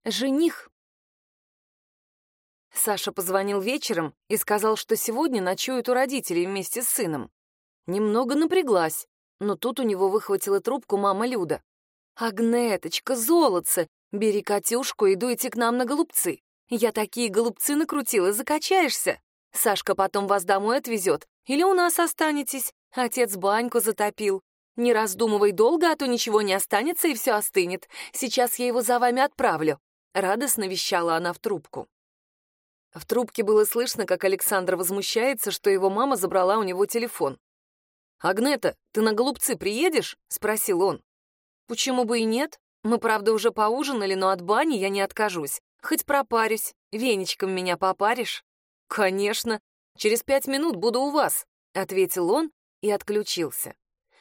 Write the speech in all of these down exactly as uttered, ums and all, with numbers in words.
Жених. Саша позвонил вечером и сказал, что сегодня ночует у родителей вместе с сыном. Немного напряглась, но тут у него выхватила трубку мама Люда. «Агнеточка, золотце, бери Катюшку и дуйте к нам на голубцы. Я такие голубцы накрутила, закачаешься. Сашка потом вас домой отвезет или у нас останетесь. Отец баньку затопил. Не раздумывай долго, а то ничего не останется и все остынет. Сейчас я его за вами отправлю». Радостно вещала она в трубку. В трубке было слышно, как Александр возмущается, что его мама забрала у него телефон. «Агнета, ты на голубцы приедешь?» — спросил он. «Почему бы и нет? Мы, правда, уже поужинали, но от бани я не откажусь. Хоть пропарюсь. Веничком меня попаришь?» «Конечно. Через пять минут буду у вас», — ответил он и отключился.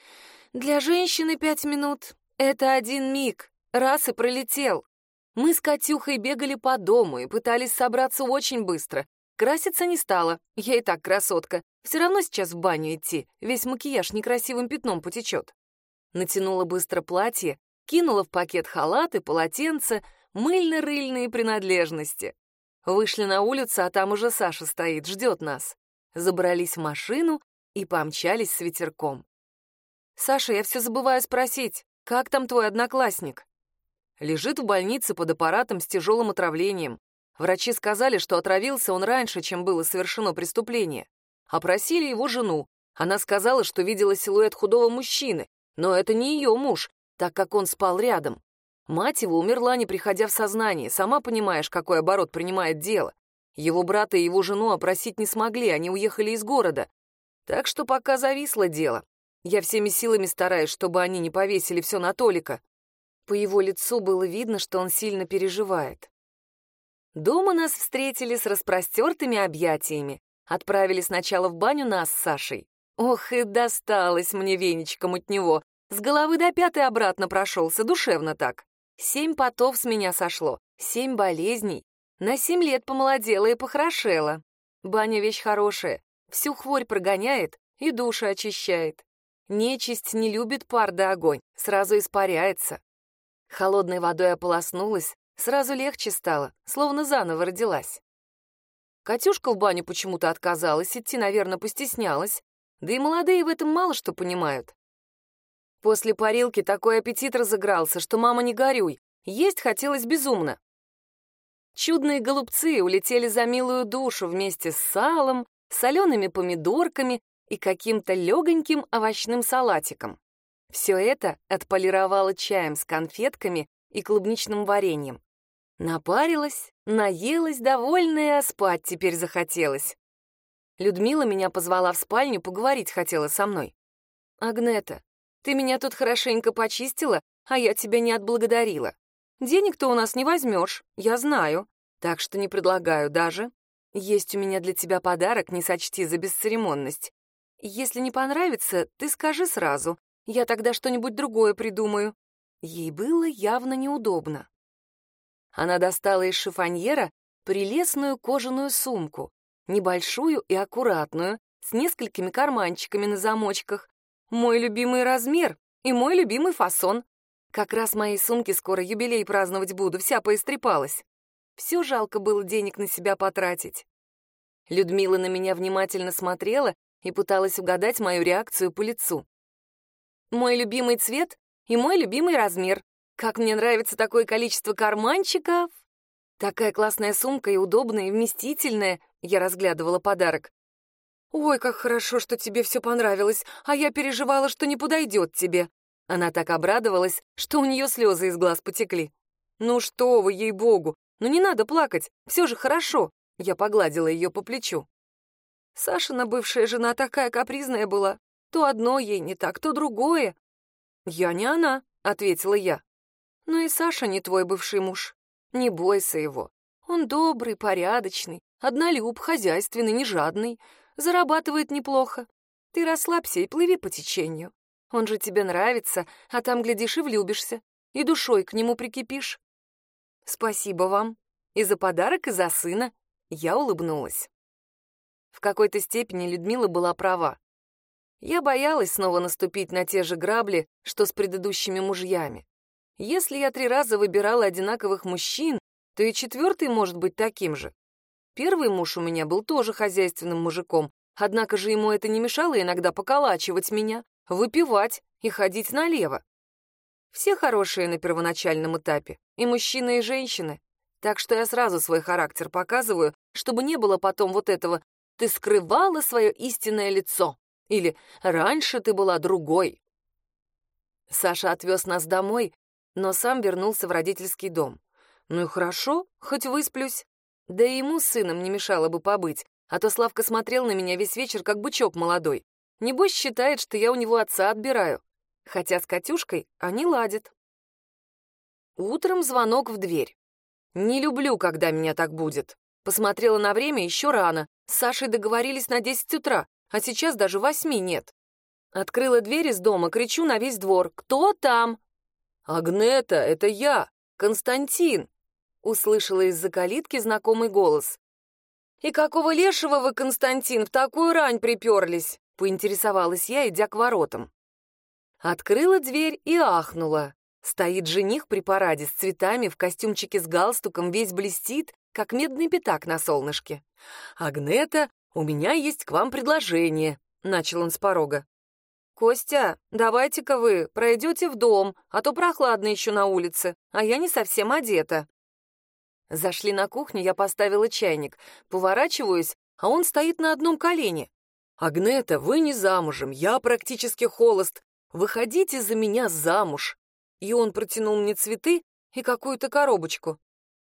Для женщины пять минут — это один миг, раз и пролетел. Мы с Катюхой бегали по дому и пытались собраться очень быстро. Краситься не стала, я и так красотка. Все равно сейчас в баню идти, весь макияж некрасивым пятном потечет. Натянула быстро платье, кинула в пакет халат и полотенце, мыльно-рыльные принадлежности. Вышли на улицу, а там уже Саша стоит, ждет нас. Забрались в машину и помчались с ветерком. «Саша, я все забываю спросить, как там твой одноклассник?» Лежит в больнице под аппаратом с тяжелым отравлением. Врачи сказали, что отравился он раньше, чем было совершено преступление. Опросили его жену. Она сказала, что видела силуэт худого мужчины, но это не ее муж, так как он спал рядом. Мать его умерла, не приходя в сознание. Сама понимаешь, какой оборот принимает дело. Его брата и его жену опросить не смогли, они уехали из города. Так что пока зависло дело. Я всеми силами стараюсь, чтобы они не повесили все на Толика. По его лицу было видно, что он сильно переживает. Дома нас встретили с распростертыми объятиями. Отправили сначала в баню нас с Сашей. Ох, и досталось мне веничком от него. С головы до пятой обратно прошелся, душевно так. Семь потов с меня сошло, семь болезней. На семь лет помолодела и похорошела. Баня вещь хорошая, всю хворь прогоняет и душу очищает. Нечисть не любит пар да огонь, сразу испаряется. Холодной водой ополоснулась, сразу легче стало, словно заново родилась. Катюшка в баню почему-то отказалась, идти, наверное, постеснялась. Да и молодые в этом мало что понимают. После парилки такой аппетит разыгрался, что, мама, не горюй, есть хотелось безумно. Чудные голубцы улетели за милую душу вместе с салом, солеными помидорками и каким-то легоньким овощным салатиком. Все это отполировала чаем с конфетками и клубничным вареньем. Напарилась, наелась, довольная, а спать теперь захотелось. Людмила меня позвала в спальню, поговорить хотела со мной. «Агнета, ты меня тут хорошенько почистила, а я тебя не отблагодарила. Денег-то у нас не возьмешь, я знаю, так что не предлагаю даже. Есть у меня для тебя подарок, не сочти за бесцеремонность. Если не понравится, ты скажи сразу, я тогда что-нибудь другое придумаю». Ей было явно неудобно. Она достала из шифоньера прелестную кожаную сумку, небольшую и аккуратную, с несколькими карманчиками на замочках. Мой любимый размер и мой любимый фасон. Как раз моей сумке скоро юбилей праздновать буду, вся поистрепалась. Все жалко было денег на себя потратить. Людмила на меня внимательно смотрела и пыталась угадать мою реакцию по лицу. Мой любимый цвет и мой любимый размер. Как мне нравится такое количество карманчиков. Такая классная сумка и удобная, и вместительная. Я разглядывала подарок. «Ой, как хорошо, что тебе все понравилось, а я переживала, что не подойдет тебе». Она так обрадовалась, что у нее слезы из глаз потекли. «Ну что вы, ей-богу, ну не надо плакать, все же хорошо». Я погладила ее по плечу. Сашина бывшая жена такая капризная была. То одно ей не так, то другое. «Я не она», — ответила я. «Ну и Саша не твой бывший муж. Не бойся его. Он добрый, порядочный, однолюб, хозяйственный, не жадный, зарабатывает неплохо. Ты расслабься и плыви по течению. Он же тебе нравится, а там, глядишь, и влюбишься, и душой к нему прикипишь». «Спасибо вам. И за подарок, и за сына». Я улыбнулась. В какой-то степени Людмила была права. Я боялась снова наступить на те же грабли, что с предыдущими мужьями. Если я три раза выбирала одинаковых мужчин, то и четвертый может быть таким же. Первый муж у меня был тоже хозяйственным мужиком, однако же ему это не мешало иногда поколачивать меня, выпивать и ходить налево. Все хорошие на первоначальном этапе, и мужчины, и женщины. Так что я сразу свой характер показываю, чтобы не было потом вот этого «ты скрывала свое истинное лицо» или «раньше ты была другой». Саша отвез нас домой, но сам вернулся в родительский дом. Ну и хорошо, хоть высплюсь. Да и ему с сыном не мешало бы побыть, а то Славка смотрел на меня весь вечер, как бычок молодой. Небось считает, что я у него отца отбираю. Хотя с Катюшкой они ладят. Утром звонок в дверь. Не люблю, когда меня так будет. Посмотрела на время, еще рано. С Сашей договорились на десять утра, а сейчас даже восьми нет. Открыла дверь из дома, кричу на весь двор: «Кто там?» «Агнета, это я, Константин!» Услышала из-за калитки знакомый голос. «И какого лешего вы, Константин, в такую рань приперлись?» — поинтересовалась я, идя к воротам. Открыла дверь и ахнула. Стоит жених при параде с цветами, в костюмчике с галстуком, весь блестит, как медный пятак на солнышке. «Агнета, у меня есть к вам предложение», — начал он с порога. «Костя, давайте-ка вы пройдете в дом, а то прохладно еще на улице, а я не совсем одета». Зашли на кухню, я поставила чайник. Поворачиваюсь, а он стоит на одном колене. «Агнета, вы не замужем, я практически холост. Выходите за меня замуж». И он протянул мне цветы и какую-то коробочку.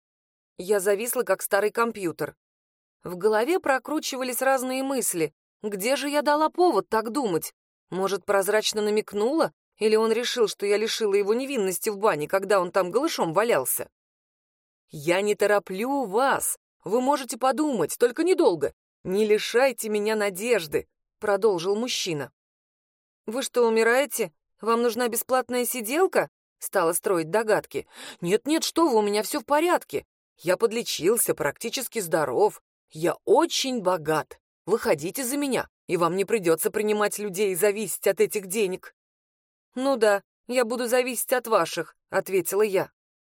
Я зависла, как старый компьютер. В голове прокручивались разные мысли. Где же я дала повод так думать? Может, прозрачно намекнула? Или он решил, что я лишила его невинности в бане, когда он там голышом валялся? «Я не тороплю вас. Вы можете подумать, только недолго. Не лишайте меня надежды», — продолжил мужчина. «Вы что, умираете? Вам нужна бесплатная сиделка?» — стала строить догадки. «Нет-нет, что вы, у меня все в порядке. Я подлечился, практически здоров. Я очень богат. Выходите за меня, и вам не придется принимать людей и зависеть от этих денег». «Ну да, я буду зависеть от ваших», — ответила я.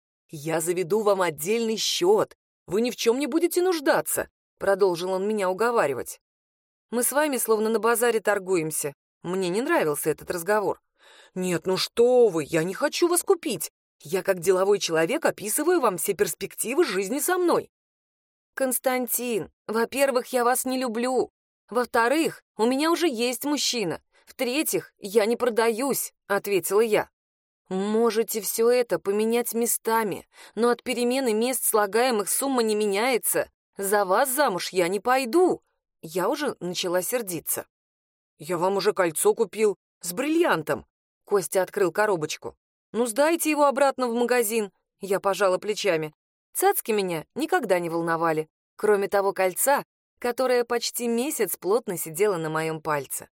«Я заведу вам отдельный счет. Вы ни в чем не будете нуждаться», — продолжил он меня уговаривать. «Мы с вами словно на базаре торгуемся. Мне не нравился этот разговор». «Нет, ну что вы, я не хочу вас купить. Я как деловой человек описываю вам все перспективы жизни со мной». «Константин, во-первых, я вас не люблю. Во-вторых, у меня уже есть мужчина. В-третьих, я не продаюсь», — ответила я. «Можете все это поменять местами, но от перемены мест слагаемых сумма не меняется. За вас замуж я не пойду». Я уже начала сердиться. «Я вам уже кольцо купил с бриллиантом». Костя открыл коробочку. «Ну, сдайте его обратно в магазин». Я пожала плечами. Цацки меня никогда не волновали, кроме того кольца, которое почти месяц плотно сидело на моем пальце.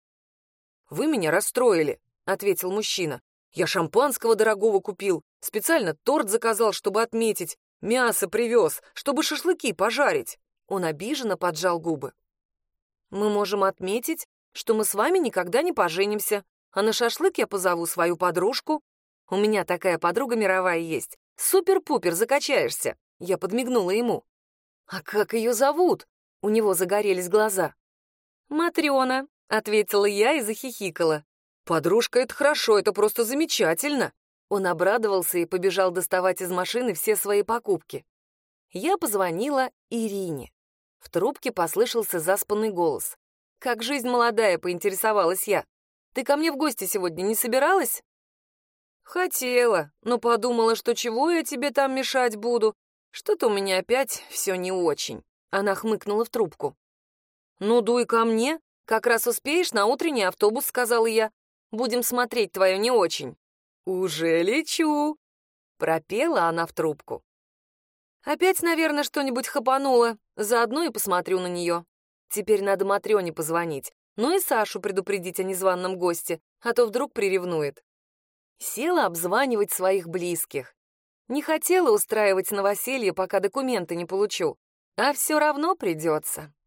«Вы меня расстроили», — ответил мужчина. «Я шампанского дорогого купил, специально торт заказал, чтобы отметить, мясо привез, чтобы шашлыки пожарить». Он обиженно поджал губы. «Мы можем отметить, что мы с вами никогда не поженимся, а на шашлык я позову свою подружку. У меня такая подруга мировая есть. Супер-пупер, закачаешься». Я подмигнула ему. «А как ее зовут?» У него загорелись глаза. «Матрена», — ответила я и захихикала. «Подружка, это хорошо, это просто замечательно». Он обрадовался и побежал доставать из машины все свои покупки. Я позвонила Ирине. В трубке послышался заспанный голос. «Как жизнь молодая», — поинтересовалась я. «Ты ко мне в гости сегодня не собиралась?» «Хотела, но подумала, что чего я тебе там мешать буду. Что-то у меня опять все не очень». Она хмыкнула в трубку. «Ну, дуй ко мне, как раз успеешь на утренний автобус», — сказала я. «Будем смотреть твое не очень». «Уже лечу», — пропела она в трубку. Опять, наверное, что-нибудь хапануло, заодно и посмотрю на нее. Теперь надо Матрёне позвонить, ну и Сашу предупредить о незваном госте, а то вдруг приревнует. Села обзванивать своих близких. Не хотела устраивать новоселье, пока документы не получу, а все равно придется.